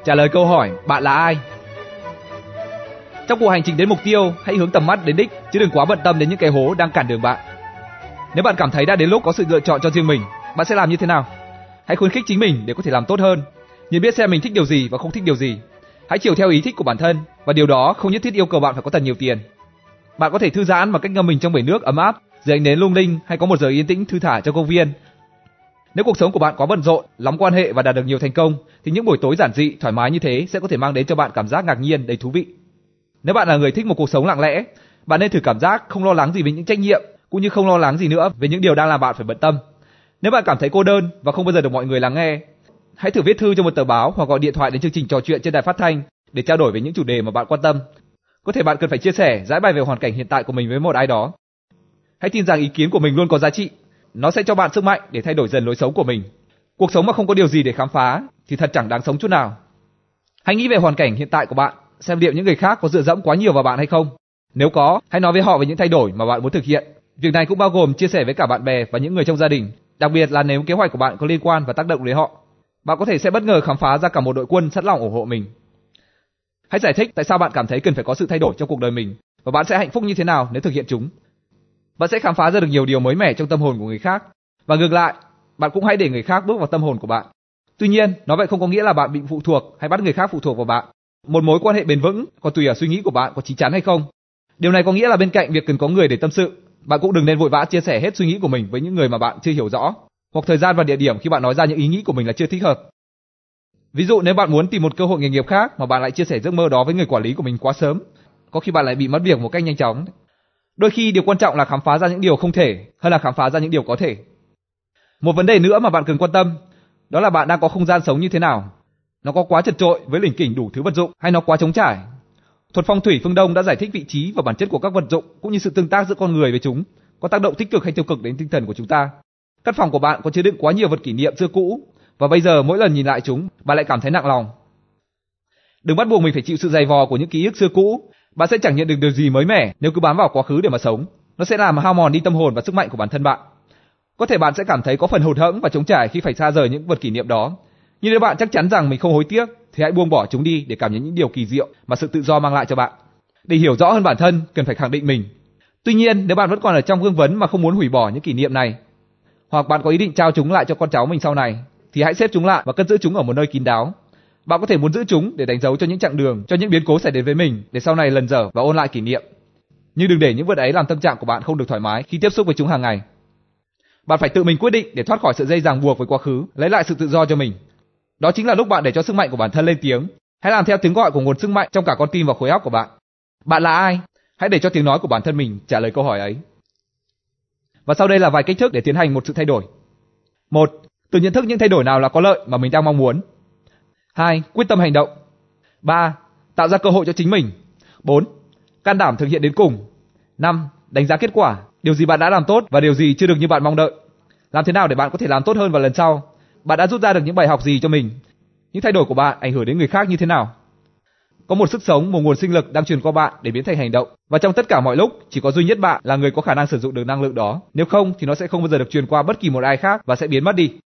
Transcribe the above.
Trả lời câu hỏi bạn là ai. Trong cuộc hành trình đến mục tiêu, hãy hướng tầm mắt đến đích chứ đừng quá bận tâm đến những cái hố đang cản đường bạn. Nếu bạn cảm thấy đã đến lúc có sự lựa chọn cho riêng mình, bạn sẽ làm như thế nào? Hãy khuyến khích chính mình để có thể làm tốt hơn, nhận biết xem mình thích điều gì và không thích điều gì. Hãy chiều theo ý thích của bản thân, và điều đó không nhất thiết yêu cầu bạn phải có thật nhiều tiền. Bạn có thể thư giãn bằng cách ngâm mình trong bể nước ấm áp, dưới ánh nến lung linh, hay có một giờ yên tĩnh thư thả trong công viên. Nếu cuộc sống của bạn quá bận rộn, lắm quan hệ và đạt được nhiều thành công, thì những buổi tối giản dị, thoải mái như thế sẽ có thể mang đến cho bạn cảm giác ngạc nhiên, đầy thú vị. Nếu bạn là người thích một cuộc sống lặng lẽ, bạn nên thử cảm giác không lo lắng gì về những trách nhiệm, cũng như không lo lắng gì nữa về những điều đang làm bạn phải bận tâm. Nếu bạn cảm thấy cô đơn và không bao giờ được mọi người lắng nghe, hãy thử viết thư cho một tờ báo hoặc gọi điện thoại đến chương trình trò chuyện trên đài phát thanh để trao đổi về những chủ đề mà bạn quan tâm. Có thể bạn cần phải chia sẻ, giải bày về hoàn cảnh hiện tại của mình với một ai đó. Hãy tin rằng ý kiến của mình luôn có giá trị. Nó sẽ cho bạn sức mạnh để thay đổi dần lối sống của mình. Cuộc sống mà không có điều gì để khám phá thì thật chẳng đáng sống chút nào. Hãy nghĩ về hoàn cảnh hiện tại của bạn, xem liệu những người khác có dựa dẫm quá nhiều vào bạn hay không. Nếu có, hãy nói với họ về những thay đổi mà bạn muốn thực hiện. Việc này cũng bao gồm chia sẻ với cả bạn bè và những người trong gia đình, đặc biệt là nếu kế hoạch của bạn có liên quan và tác động đến họ. Bạn có thể sẽ bất ngờ khám phá ra cả một đội quân sẵn lòng ủng hộ mình. Hãy giải thích tại sao bạn cảm thấy cần phải có sự thay đổi trong cuộc đời mình và bạn sẽ hạnh phúc như thế nào nếu thực hiện chúng. Bạn sẽ khám phá ra được nhiều điều mới mẻ trong tâm hồn của người khác, và ngược lại, bạn cũng hãy để người khác bước vào tâm hồn của bạn. Tuy nhiên, nói vậy không có nghĩa là bạn bị phụ thuộc hay bắt người khác phụ thuộc vào bạn. Một mối quan hệ bền vững còn tùy ở suy nghĩ của bạn có chín chắn hay không. Điều này có nghĩa là bên cạnh việc cần có người để tâm sự, bạn cũng đừng nên vội vã chia sẻ hết suy nghĩ của mình với những người mà bạn chưa hiểu rõ, hoặc thời gian và địa điểm khi bạn nói ra những ý nghĩ của mình là chưa thích hợp. Ví dụ nếu bạn muốn tìm một cơ hội nghề nghiệp khác mà bạn lại chia sẻ giấc mơ đó với người quản lý của mình quá sớm, có khi bạn lại bị mất việc một cách nhanh chóng. Đôi khi điều quan trọng là khám phá ra những điều không thể hơn là khám phá ra những điều có thể. Một vấn đề nữa mà bạn cần quan tâm, đó là bạn đang có không gian sống như thế nào. Nó có quá chật chội với lỉnh kỉnh đủ thứ vật dụng hay nó quá trống trải? Thuật phong thủy phương Đông đã giải thích vị trí và bản chất của các vật dụng cũng như sự tương tác giữa con người với chúng có tác động tích cực hay tiêu cực đến tinh thần của chúng ta. Căn phòng của bạn có chứa đựng quá nhiều vật kỷ niệm xưa cũ và bây giờ mỗi lần nhìn lại chúng, bạn lại cảm thấy nặng lòng. Đừng bắt buộc mình phải chịu sự dày vò của những ký ức xưa cũ. Bạn sẽ chẳng nhận được điều gì mới mẻ nếu cứ bám vào quá khứ để mà sống. Nó sẽ làm hao mòn đi tâm hồn và sức mạnh của bản thân bạn. Có thể bạn sẽ cảm thấy có phần hụt hẫng và trống trải khi phải xa rời những vật kỷ niệm đó. Nhưng nếu bạn chắc chắn rằng mình không hối tiếc, thì hãy buông bỏ chúng đi để cảm nhận những điều kỳ diệu mà sự tự do mang lại cho bạn. Để hiểu rõ hơn bản thân, cần phải khẳng định mình. Tuy nhiên, nếu bạn vẫn còn ở trong vương vấn mà không muốn hủy bỏ những kỷ niệm này, hoặc bạn có ý định trao chúng lại cho con cháu mình sau này, thì hãy xếp chúng lại và cất giữ chúng ở một nơi kín đáo. Bạn có thể muốn giữ chúng để đánh dấu cho những chặng đường, cho những biến cố xảy đến với mình, để sau này lần dở và ôn lại kỷ niệm. Nhưng đừng để những vật ấy làm tâm trạng của bạn không được thoải mái khi tiếp xúc với chúng hàng ngày. Bạn phải tự mình quyết định để thoát khỏi sợi dây ràng buộc với quá khứ, lấy lại sự tự do cho mình. Đó chính là lúc bạn để cho sức mạnh của bản thân lên tiếng. Hãy làm theo tiếng gọi của nguồn sức mạnh trong cả con tim và khối óc của bạn. Bạn là ai? Hãy để cho tiếng nói của bản thân mình trả lời câu hỏi ấy. Và sau đây là vài cách thức để tiến hành một sự thay đổi. 1. Tự nhận thức những thay đổi nào là có lợi mà mình đang mong muốn. 2. Quyết tâm hành động. 3. Tạo ra cơ hội cho chính mình. 4. Can đảm thực hiện đến cùng. 5. Đánh giá kết quả, điều gì bạn đã làm tốt và điều gì chưa được như bạn mong đợi. Làm thế nào để bạn có thể làm tốt hơn vào lần sau? Bạn đã rút ra được những bài học gì cho mình? Những thay đổi của bạn ảnh hưởng đến người khác như thế nào? Có một sức sống, một nguồn sinh lực đang truyền qua bạn để biến thành hành động, và trong tất cả mọi lúc, chỉ có duy nhất bạn là người có khả năng sử dụng được năng lượng đó. Nếu không thì nó sẽ không bao giờ được truyền qua bất kỳ một ai khác và sẽ biến mất đi.